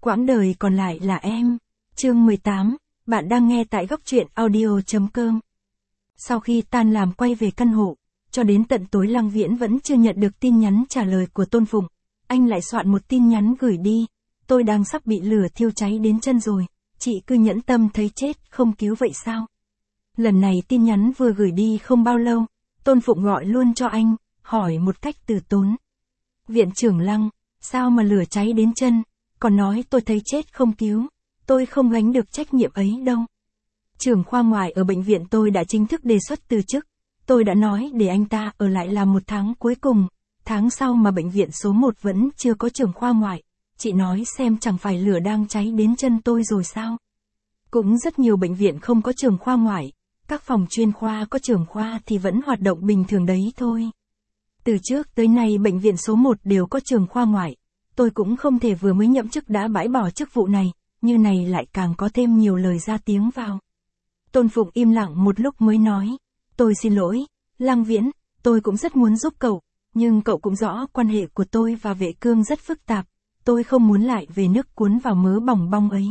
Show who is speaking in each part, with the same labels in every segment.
Speaker 1: Quãng đời còn lại là em. Chương 18, bạn đang nghe tại góc truyện audio.com. Sau khi tan làm quay về căn hộ, cho đến tận tối Lăng Viễn vẫn chưa nhận được tin nhắn trả lời của Tôn Phụng. Anh lại soạn một tin nhắn gửi đi. Tôi đang sắp bị lửa thiêu cháy đến chân rồi, chị cứ nhẫn tâm thấy chết không cứu vậy sao? Lần này tin nhắn vừa gửi đi không bao lâu, Tôn Phụng gọi luôn cho anh, hỏi một cách từ tốn. Viện trưởng Lăng, sao mà lửa cháy đến chân, còn nói tôi thấy chết không cứu, tôi không gánh được trách nhiệm ấy đâu. Trưởng khoa ngoại ở bệnh viện tôi đã chính thức đề xuất từ chức, tôi đã nói để anh ta ở lại làm 1 tháng cuối cùng, tháng sau mà bệnh viện số 1 vẫn chưa có trưởng khoa ngoại, chị nói xem chẳng phải lửa đang cháy đến chân tôi rồi sao? Cũng rất nhiều bệnh viện không có trưởng khoa ngoại, các phòng chuyên khoa có trưởng khoa thì vẫn hoạt động bình thường đấy thôi. Từ trước tới nay bệnh viện số 1 đều có trưởng khoa ngoại, tôi cũng không thể vừa mới nhậm chức đã bãi bỏ chức vụ này, như này lại càng có thêm nhiều lời ra tiếng vào. Tôn Phụng im lặng một lúc mới nói, tôi xin lỗi, Lăng Viễn, tôi cũng rất muốn giúp cậu, nhưng cậu cũng rõ quan hệ của tôi và Vệ Cương rất phức tạp, tôi không muốn lại về nước cuốn vào mớ bòng bong ấy.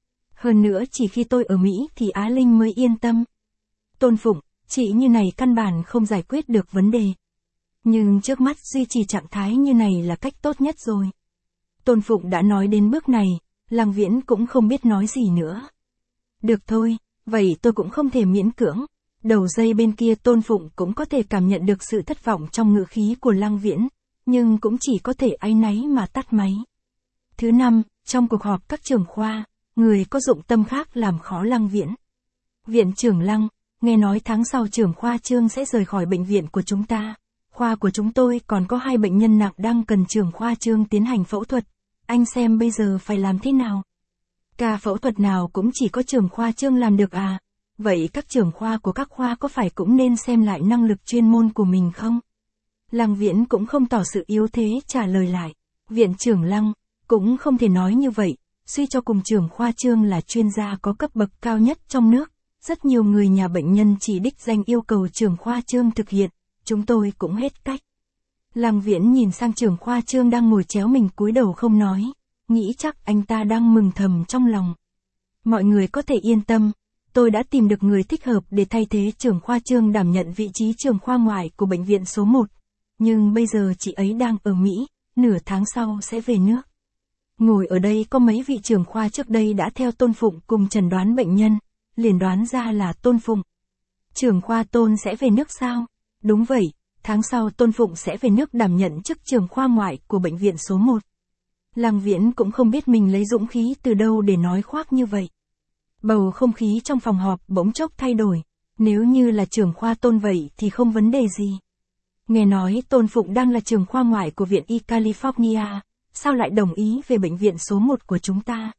Speaker 1: Hơn nữa chỉ khi tôi ở Mỹ thì Á Linh mới yên tâm. Tôn Phụng, chị như này căn bản không giải quyết được vấn đề. Nhưng trước mắt duy trì trạng thái như này là cách tốt nhất rồi. Tôn Phụng đã nói đến bước này, Lăng Viễn cũng không biết nói gì nữa. Được thôi, vậy tôi cũng không thể miễn cưỡng. Đầu dây bên kia Tôn Phụng cũng có thể cảm nhận được sự thất vọng trong ngữ khí của Lăng Viễn, nhưng cũng chỉ có thể áy náy mà tắt máy. Thứ 5, trong cuộc họp các trưởng khoa, người có dụng tâm khác làm khó Lăng Viễn. Viện trưởng Lăng, nghe nói tháng sau trưởng khoa Trương sẽ rời khỏi bệnh viện của chúng ta. Khoa của chúng tôi còn có 2 bệnh nhân nặng đang cần trưởng khoa Trương tiến hành phẫu thuật. Anh xem bây giờ phải làm thế nào? Ca phẫu thuật nào cũng chỉ có trưởng khoa Trương làm được à? Vậy các trưởng khoa của các khoa có phải cũng nên xem lại năng lực chuyên môn của mình không? Lăng Viễn cũng không tỏ sự yếu thế trả lời lại. Viện trưởng Lăng, cũng không thể nói như vậy, suy cho cùng trưởng khoa Trương là chuyên gia có cấp bậc cao nhất trong nước. Rất nhiều người nhà bệnh nhân chỉ đích danh yêu cầu trưởng khoa Trương thực hiện, chúng tôi cũng hết cách. Lăng Viễn nhìn sang trưởng khoa Trương đang ngồi chéo mình cúi đầu không nói, nghĩ chắc anh ta đang mừng thầm trong lòng. Mọi người có thể yên tâm, tôi đã tìm được người thích hợp để thay thế trưởng khoa Trương đảm nhận vị trí trưởng khoa ngoại của bệnh viện số 1. Nhưng bây giờ chị ấy đang ở Mỹ, nửa tháng sau sẽ về nước. Ngồi ở đây có mấy vị trưởng khoa trước đây đã theo Tôn Phụng cùng chẩn đoán bệnh nhân, liền đoán ra là Tôn Phụng. Trưởng khoa Tôn sẽ về nước sao? Đúng vậy, tháng sau Tôn Phụng sẽ về nước đảm nhận chức trưởng khoa ngoại của bệnh viện số 1. Lăng Viễn cũng không biết mình lấy dũng khí từ đâu để nói khoác như vậy. Bầu không khí trong phòng họp bỗng chốc thay đổi, nếu như là trưởng khoa Tôn vậy thì không vấn đề gì. Nghe nói Tôn Phụng đang là trưởng khoa ngoại của viện Y California, sao lại đồng ý về bệnh viện số 1 của chúng ta?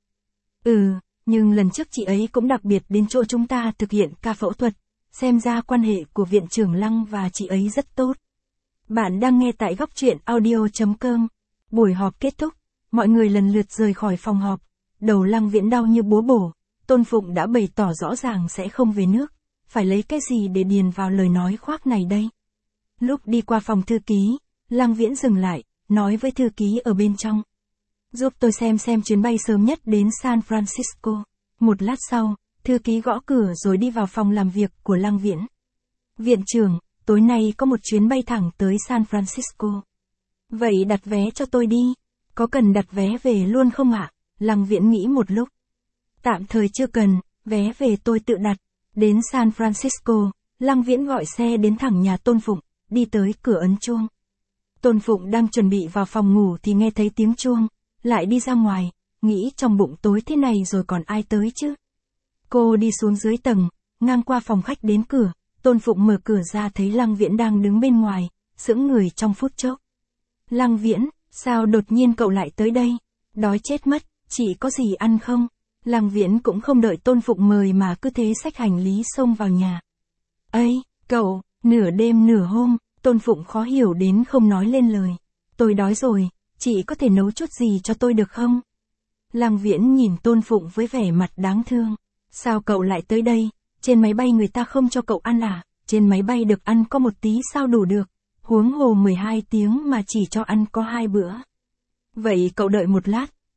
Speaker 1: Nhưng lần trước chị ấy cũng đặc biệt đến chỗ chúng ta thực hiện ca phẫu thuật, xem ra quan hệ của viện trưởng Lăng và chị ấy rất tốt. Bạn đang nghe tại góc truyện audio.com. Buổi họp kết thúc, mọi người lần lượt rời khỏi phòng họp, đầu Lăng Viễn đau như búa bổ, Tôn Phụng đã bày tỏ rõ ràng sẽ không về nước, phải lấy cái gì để điền vào lời nói khoác này đây? Lúc đi qua phòng thư ký, Lăng Viễn dừng lại, nói với thư ký ở bên trong. Giúp tôi xem chuyến bay sớm nhất đến San Francisco. Một lát sau, thư ký gõ cửa rồi đi vào phòng làm việc của Lăng Viễn. Viện trưởng, tối nay có một chuyến bay thẳng tới San Francisco. Vậy đặt vé cho tôi đi. Có cần đặt vé về luôn không ạ? Lăng Viễn nghĩ một lúc. Tạm thời chưa cần, vé về tôi tự đặt. Đến San Francisco, Lăng Viễn gọi xe đến thẳng nhà Tôn Phụng, đi tới cửa ấn chuông. Tôn Phụng đang chuẩn bị vào phòng ngủ thì nghe thấy tiếng chuông, lại đi ra ngoài, nghĩ trong bụng tối thế này rồi còn ai tới chứ. Cô đi xuống dưới tầng, ngang qua phòng khách đến cửa, Tôn Phụng mở cửa ra thấy Lăng Viễn đang đứng bên ngoài, sững người trong phút chốc. Lăng Viễn, sao đột nhiên cậu lại tới đây? Đói chết mất, chị có gì ăn không? Lăng Viễn cũng không đợi Tôn Phụng mời mà cứ thế xách hành lý xông vào nhà. Ây, cậu, nửa đêm nửa hôm, Tôn Phụng khó hiểu đến không nói lên lời. Tôi đói rồi, chị có thể nấu chút gì cho tôi được không? Lăng Viễn nhìn Tôn Phụng với vẻ mặt đáng thương. Sao cậu lại tới đây? Trên máy bay người ta không cho cậu ăn à? Trên máy bay được ăn có một tí sao đủ được? Huống hồ 12 tiếng mà chỉ cho ăn có 2 bữa. Vậy cậu đợi một lát,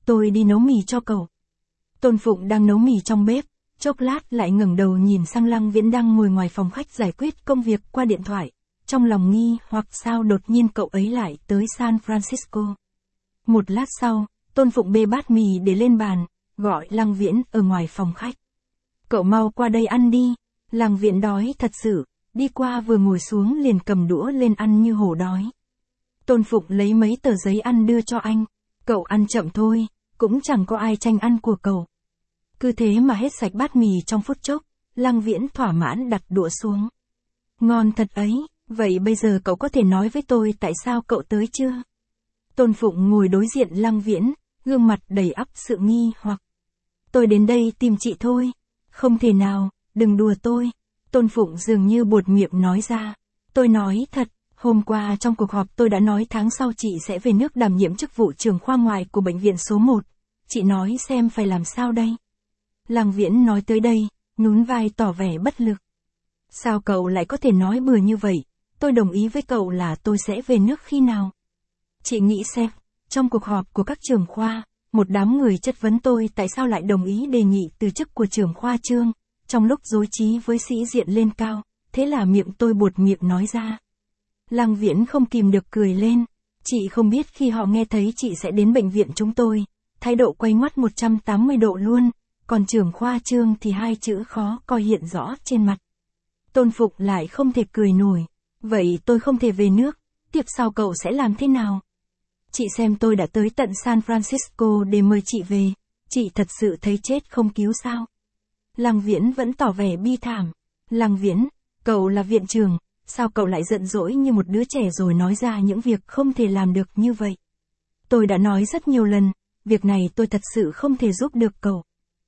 Speaker 1: tôi đi nấu mì cho cậu. Tôn Phụng đang nấu mì trong bếp, chốc lát lại ngẩng đầu nhìn sang Lăng Viễn đang ngồi ngoài phòng khách giải quyết công việc qua điện thoại, trong lòng nghi hoặc sao đột nhiên cậu ấy lại tới San Francisco. Một lát sau, Tôn Phụng bê bát mì để lên bàn, gọi Lăng Viễn ở ngoài phòng khách. Cậu mau qua đây ăn đi. Lăng Viễn đói thật sự, đi qua vừa ngồi xuống liền cầm đũa lên ăn như hổ đói. Tôn Phụng lấy mấy tờ giấy ăn đưa cho anh. Cậu ăn chậm thôi, cũng chẳng có ai tranh ăn của cậu. Cứ thế mà hết sạch bát mì trong phút chốc, Lăng Viễn thỏa mãn đặt đũa xuống. Ngon thật ấy, vậy bây giờ cậu có thể nói với tôi tại sao cậu tới chưa? Tôn Phụng ngồi đối diện Lăng Viễn, gương mặt đầy ắp sự nghi hoặc. Tôi đến đây tìm chị thôi. Không thể nào, đừng đùa tôi. Tôn Phụng dường như buột miệng nói ra. Tôi nói thật, hôm qua trong cuộc họp tôi đã nói tháng sau chị sẽ về nước đảm nhiệm chức vụ trưởng khoa ngoại của bệnh viện số 1. Chị nói xem phải làm sao đây? Lăng Viễn nói tới đây, nhún vai tỏ vẻ bất lực. Sao cậu lại có thể nói bừa như vậy? Tôi đồng ý với cậu là tôi sẽ về nước khi nào? Chị nghĩ xem, trong cuộc họp của các trưởng khoa, một đám người chất vấn tôi tại sao lại đồng ý đề nghị từ chức của trưởng khoa Trương, trong lúc rối trí với sĩ diện lên cao, thế là miệng tôi buột miệng nói ra. Lăng Viễn không kìm được cười lên. Chị không biết khi họ nghe thấy chị sẽ đến bệnh viện chúng tôi, thái độ quay ngoắt 180 độ luôn, còn trưởng khoa Trương thì hai chữ khó coi hiện rõ trên mặt. Tôn Phụng lại không thể cười nổi. Vậy tôi không thể về nước, tiếp sau cậu sẽ làm thế nào? Chị xem tôi đã tới tận San Francisco để mời chị về, chị thật sự thấy chết không cứu sao? Lăng Viễn vẫn tỏ vẻ bi thảm. Lăng Viễn, cậu là viện trưởng, sao cậu lại giận dỗi như một đứa trẻ rồi nói ra những việc không thể làm được như vậy? Tôi đã nói rất nhiều lần, việc này tôi thật sự không thể giúp được cậu.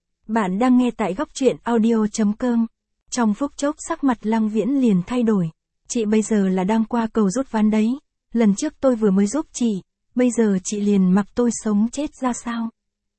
Speaker 1: Bạn đang nghe tại góc truyện audio.com. Trong phút chốc sắc mặt Lăng Viễn liền thay đổi. Chị bây giờ là đang qua cầu rút ván đấy. Lần trước tôi vừa mới giúp chị, bây giờ chị liền mặc tôi sống chết ra sao?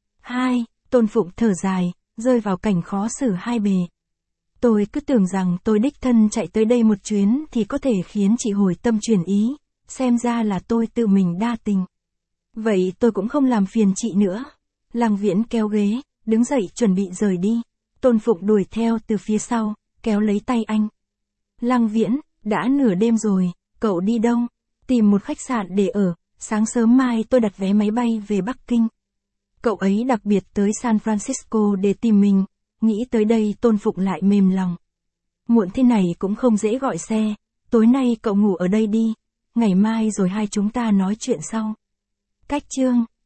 Speaker 1: Tôn Phụng thở dài, rơi vào cảnh khó xử hai bề. Tôi cứ tưởng rằng tôi đích thân chạy tới đây một chuyến thì có thể khiến chị hồi tâm chuyển ý, xem ra là tôi tự mình đa tình. Vậy tôi cũng không làm phiền chị nữa. Lăng Viễn kéo ghế, đứng dậy chuẩn bị rời đi. Tôn Phụng đuổi theo từ phía sau, kéo lấy tay anh. Lăng Viễn, đã nửa đêm rồi, cậu đi đâu? Tìm một khách sạn để ở, sáng sớm mai tôi đặt vé máy bay về Bắc Kinh. Cậu ấy đặc biệt tới San Francisco để tìm mình, nghĩ tới đây Tôn Phụng lại mềm lòng. Muộn thế này cũng không dễ gọi xe, tối nay cậu ngủ ở đây đi, ngày mai rồi hai chúng ta nói chuyện sau. Cách chương